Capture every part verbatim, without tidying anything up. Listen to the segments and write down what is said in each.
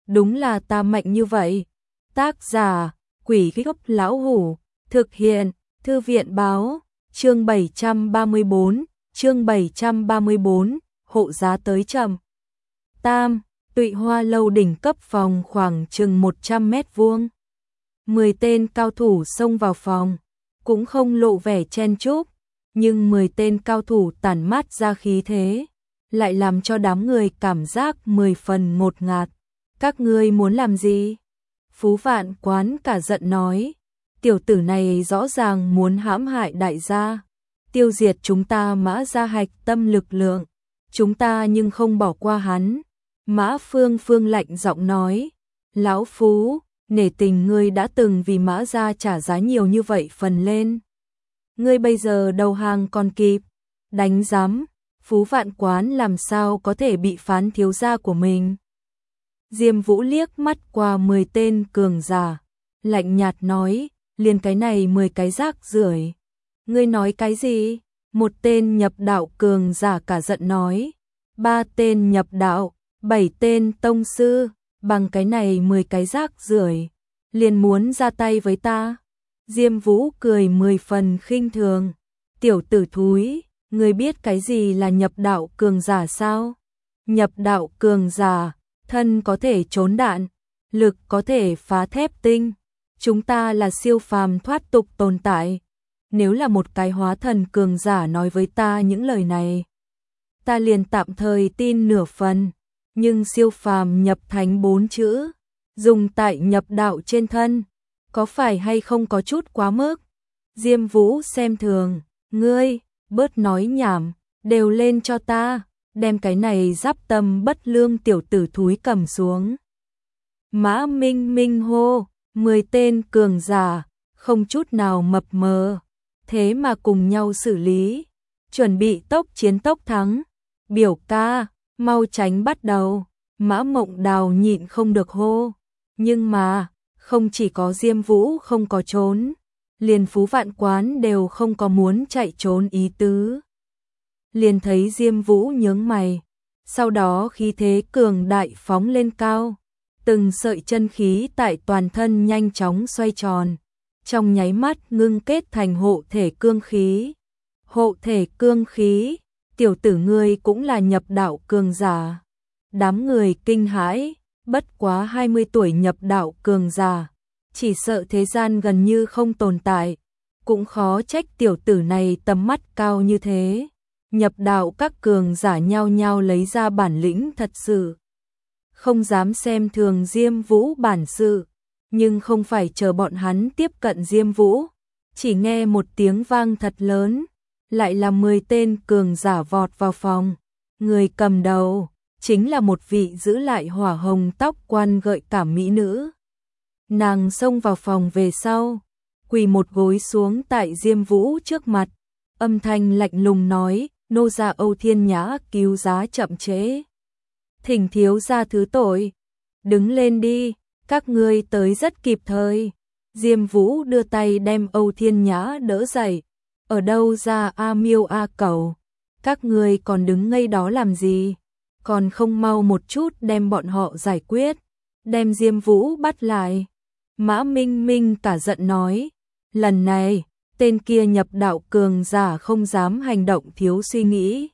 đúng là ta mạnh như vậy. Tác giả, Quỷ Gốc Lão Hủ, thực hiện, Thư viện báo, chương bảy trăm ba mươi bốn, chương bảy trăm ba mươi bốn, hộ giá tới chậm. Tam, Tụy Hoa lâu đỉnh cấp phòng khoảng chừng một trăm mét vuông. mười tên cao thủ xông vào phòng, cũng không lộ vẻ chen chúc, nhưng mười tên cao thủ tản mát ra khí thế, lại làm cho đám người cảm giác mười phần ngột ngạt. Các ngươi muốn làm gì? Phú Vạn Quán cả giận nói, tiểu tử này rõ ràng muốn hãm hại đại gia, tiêu diệt chúng ta Mã gia hạch tâm lực lượng, chúng ta nhưng không bỏ qua hắn. Mã Phương Phương lạnh giọng nói, lão Phú, nể tình ngươi đã từng vì Mã gia trả giá nhiều như vậy phần lên. Ngươi bây giờ đầu hàng còn kịp, đánh giám, Phú Vạn Quán làm sao có thể bị phán thiếu gia của mình. Diêm Vũ liếc mắt qua mười tên cường giả, lạnh nhạt nói, liền cái này mười cái rác rưởi. Ngươi nói cái gì? Một tên nhập đạo cường giả cả giận nói, ba tên nhập đạo, bảy tên tông sư, bằng cái này mười cái rác rưởi, liền muốn ra tay với ta. Diêm Vũ cười mười phần khinh thường, tiểu tử thúi, ngươi biết cái gì là nhập đạo cường giả sao? Nhập đạo cường giả, thân có thể trốn đạn, lực có thể phá thép tinh, chúng ta là siêu phàm thoát tục tồn tại. Nếu là một cái hóa thần cường giả nói với ta những lời này, ta liền tạm thời tin nửa phần, nhưng siêu phàm nhập thánh bốn chữ, dùng tại nhập đạo trên thân, có phải hay không có chút quá mức? Diêm Vũ xem thường, ngươi, bớt nói nhảm, đều lên cho ta, đem cái này giáp tâm bất lương tiểu tử thúi cầm xuống. Mã Minh Minh hô, mười tên cường giả, không chút nào mập mờ, thế mà cùng nhau xử lý, chuẩn bị tốc chiến tốc thắng. Biểu ca, mau tránh bắt đầu. Mã Mộng Đào nhịn không được hô, nhưng mà, không chỉ có Diêm Vũ không có trốn, liền Phú Vạn Quán đều không có muốn chạy trốn ý tứ. Liền thấy Diêm Vũ nhướng mày, sau đó khí thế cường đại phóng lên cao, từng sợi chân khí tại toàn thân nhanh chóng xoay tròn, trong nháy mắt ngưng kết thành hộ thể cương khí. Hộ thể cương khí, tiểu tử ngươi cũng là nhập đạo cường giả. Đám người kinh hãi, bất quá hai mươi tuổi nhập đạo cường giả, chỉ sợ thế gian gần như không tồn tại, cũng khó trách tiểu tử này tầm mắt cao như thế. Nhập đạo các cường giả nhao nhao lấy ra bản lĩnh thật sự, không dám xem thường Diêm Vũ bản sự, nhưng không phải chờ bọn hắn tiếp cận Diêm Vũ, chỉ nghe một tiếng vang thật lớn, lại là mười tên cường giả vọt vào phòng, người cầm đầu chính là một vị giữ lại hỏa hồng tóc quan gợi cảm mỹ nữ. Nàng xông vào phòng về sau, quỳ một gối xuống tại Diêm Vũ trước mặt, âm thanh lạnh lùng nói, nô gia Âu Thiên Nhã cứu giá chậm trễ, thỉnh thiếu gia thứ tội, đứng lên đi, các ngươi tới rất kịp thời. Diêm Vũ đưa tay đem Âu Thiên Nhã đỡ dậy, ở đâu ra a miêu a cẩu, các ngươi còn đứng ngây đó làm gì, còn không mau một chút đem bọn họ giải quyết, đem Diêm Vũ bắt lại. Mã Minh Minh cả giận nói, lần này, tên kia nhập đạo cường giả không dám hành động thiếu suy nghĩ.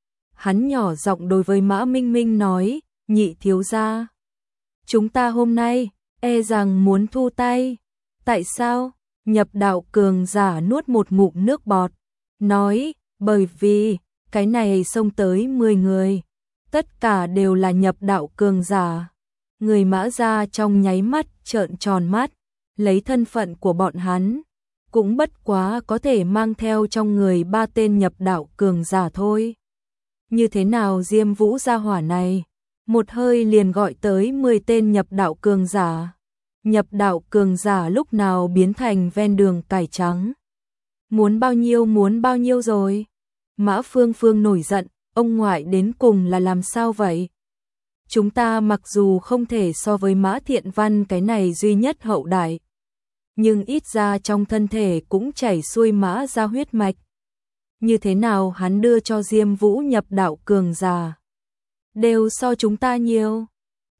Hắn nhỏ giọng đối với Mã Minh Minh nói, nhị thiếu gia, chúng ta hôm nay, e rằng muốn thu tay. Tại sao? Nhập đạo cường giả nuốt một ngụm nước bọt, nói, bởi vì, cái này xông tới mười người, tất cả đều là nhập đạo cường giả. Người Mã gia trong nháy mắt trợn tròn mắt, lấy thân phận của bọn hắn, cũng bất quá có thể mang theo trong người ba tên nhập đạo cường giả thôi. Như thế nào Diêm Vũ gia hỏa này, một hơi liền gọi tới mười tên nhập đạo cường giả. Nhập đạo cường giả lúc nào biến thành ven đường cải trắng. Muốn bao nhiêu muốn bao nhiêu rồi. Mã Phương Phương nổi giận, ông ngoại đến cùng là làm sao vậy? Chúng ta mặc dù không thể so với Mã Thiện Văn cái này duy nhất hậu đại, nhưng ít ra trong thân thể cũng chảy xuôi Mã gia huyết mạch. Như thế nào hắn đưa cho Diêm Vũ nhập đạo cường giả, đều so chúng ta nhiều.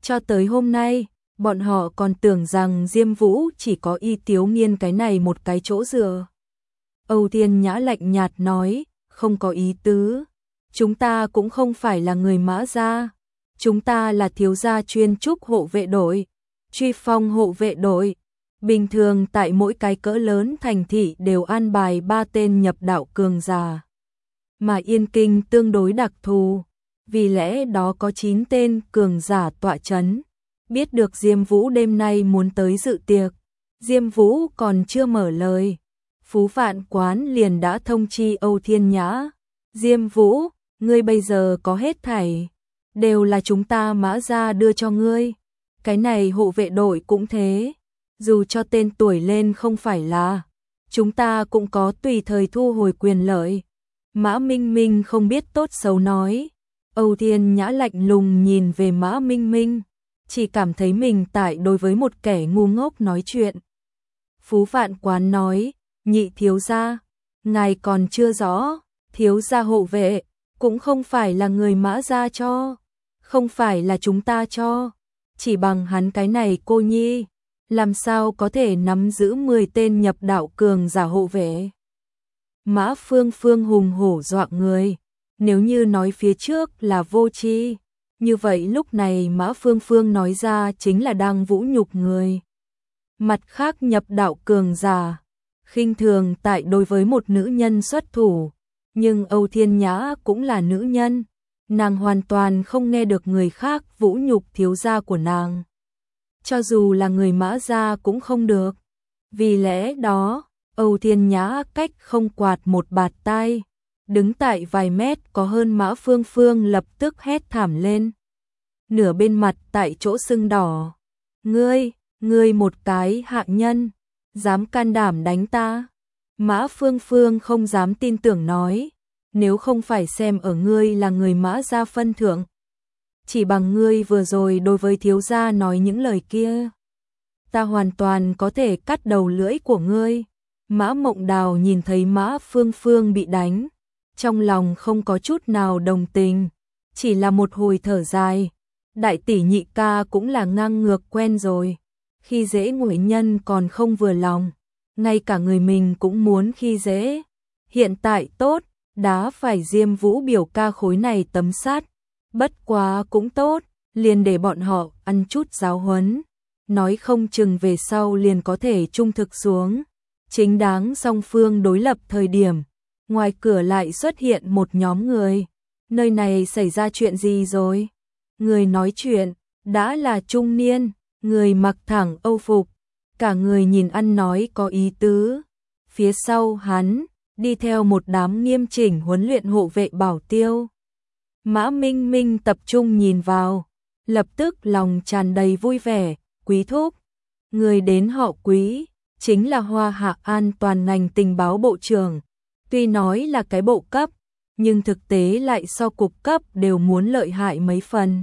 Cho tới hôm nay, bọn họ còn tưởng rằng Diêm Vũ chỉ có Y Tiếu Nghiên cái này một cái chỗ dựa. Âu Thiên Nhã lạnh nhạt nói, không có ý tứ. Chúng ta cũng không phải là người Mã gia. Chúng ta là thiếu gia chuyên trúc hộ vệ đội, truy phong hộ vệ đội. Bình thường tại mỗi cái cỡ lớn thành thị đều an bài ba tên nhập đạo cường giả. Mà Yên Kinh tương đối đặc thù, vì lẽ đó có chín tên cường giả tọa chấn. Biết được Diêm Vũ đêm nay muốn tới dự tiệc, Diêm Vũ còn chưa mở lời, Phú Vạn Quán liền đã thông chi Âu Thiên Nhã. Diêm Vũ, ngươi bây giờ có hết thảy, đều là chúng ta Mã gia đưa cho ngươi. Cái này hộ vệ đội cũng thế, dù cho tên tuổi lên không phải là, chúng ta cũng có tùy thời thu hồi quyền lợi. Mã Minh Minh không biết tốt xấu nói. Âu Thiên Nhã lạnh lùng nhìn về Mã Minh Minh, chỉ cảm thấy mình tại đối với một kẻ ngu ngốc nói chuyện. Phú Vạn Quán nói, nhị thiếu gia, ngài còn chưa rõ, thiếu gia hộ vệ, cũng không phải là người Mã gia cho, không phải là chúng ta cho, chỉ bằng hắn cái này cô nhi, làm sao có thể nắm giữ mười tên nhập đạo cường giả hộ vệ. Mã Phương Phương hùng hổ dọa người, nếu như nói phía trước là vô tri, như vậy lúc này Mã Phương Phương nói ra chính là đang vũ nhục người. Mặt khác nhập đạo cường giả, khinh thường tại đối với một nữ nhân xuất thủ, nhưng Âu Thiên Nhã cũng là nữ nhân, nàng hoàn toàn không nghe được người khác vũ nhục thiếu gia của nàng. Cho dù là người Mã gia cũng không được. Vì lẽ đó, Âu Thiên Nhã cách không quạt một bạt tai, đứng tại vài mét có hơn Mã Phương Phương lập tức hét thảm lên. Nửa bên mặt tại chỗ sưng đỏ. Ngươi, ngươi một cái hạ nhân, dám can đảm đánh ta. Mã Phương Phương không dám tin tưởng nói, nếu không phải xem ở ngươi là người Mã gia phân thượng, chỉ bằng ngươi vừa rồi đối với thiếu gia nói những lời kia, ta hoàn toàn có thể cắt đầu lưỡi của ngươi. Mã Mộng Đào nhìn thấy Mã Phương Phương bị đánh, trong lòng không có chút nào đồng tình, chỉ là một hồi thở dài. Đại tỷ nhị ca cũng là ngang ngược quen rồi, khi dễ nguội nhân còn không vừa lòng, ngay cả người mình cũng muốn khi dễ. Hiện tại tốt, đá phải Diêm Vũ biểu ca khối này tấm sắt, bất quá cũng tốt, liền để bọn họ ăn chút giáo huấn, nói không chừng về sau liền có thể trung thực xuống. Chính đáng song phương đối lập thời điểm, ngoài cửa lại xuất hiện một nhóm người. Nơi này xảy ra chuyện gì rồi? Người nói chuyện đã là trung niên, người mặc thẳng âu phục, cả người nhìn ăn nói có ý tứ. Phía sau hắn đi theo một đám nghiêm chỉnh huấn luyện hộ vệ bảo tiêu. Mã Minh Minh tập trung nhìn vào, lập tức lòng tràn đầy vui vẻ. Quý thúc, người đến họ Quý, chính là Hoa Hạ An toàn ngành tình báo bộ trưởng. Tuy nói là cái bộ cấp, nhưng thực tế lại so cục cấp đều muốn lợi hại mấy phần.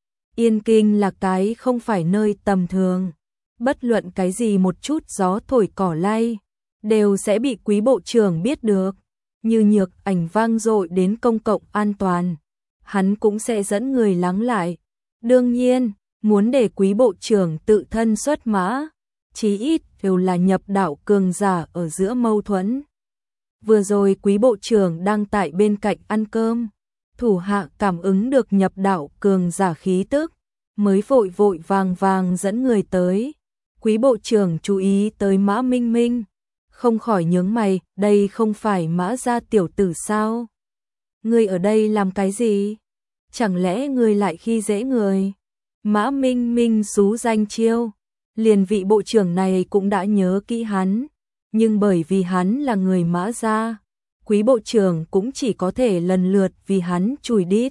Yên Kinh là cái không phải nơi tầm thường, bất luận cái gì một chút gió thổi cỏ lay, đều sẽ bị quý bộ trưởng biết được. Như nhược ảnh vang dội đến công cộng an toàn, hắn cũng sẽ dẫn người lắng lại. Đương nhiên, muốn để quý bộ trưởng tự thân xuất mã, chí ít đều là nhập đạo cường giả ở giữa mâu thuẫn. Vừa rồi quý bộ trưởng đang tại bên cạnh ăn cơm, thủ hạ cảm ứng được nhập đạo cường giả khí tức, mới vội vội vàng vàng dẫn người tới. Quý bộ trưởng chú ý tới Mã Minh Minh, không khỏi nhướng mày, đây không phải Mã gia tiểu tử sao? Ngươi ở đây làm cái gì? Chẳng lẽ ngươi lại khi dễ người? Mã Minh Minh xú danh chiêu, liền vị bộ trưởng này cũng đã nhớ kỹ hắn, nhưng bởi vì hắn là người Mã gia, quý bộ trưởng cũng chỉ có thể lần lượt vì hắn chùi đít.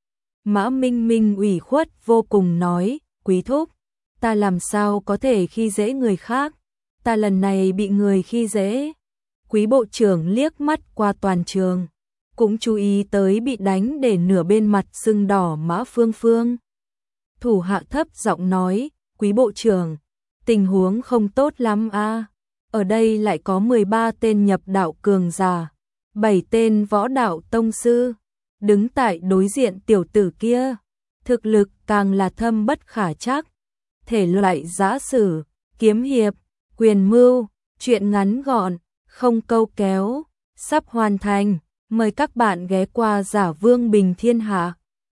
Mã Minh Minh ủy khuất vô cùng nói, quý thúc, ta làm sao có thể khi dễ người khác, ta lần này bị người khi dễ. Quý bộ trưởng liếc mắt qua toàn trường, cũng chú ý tới bị đánh để nửa bên mặt sưng đỏ Mã Phương Phương. Thủ hạ thấp giọng nói, quý bộ trưởng, tình huống không tốt lắm a. Ở đây lại có mười ba tên nhập đạo cường giả, bảy tên võ đạo tông sư, đứng tại đối diện tiểu tử kia, thực lực càng là thâm bất khả trắc. Thể loại giã sử, kiếm hiệp, quyền mưu, truyện ngắn gọn, không câu kéo, sắp hoàn thành. Mời các bạn ghé qua Giả Vương Bình Thiên Hạ.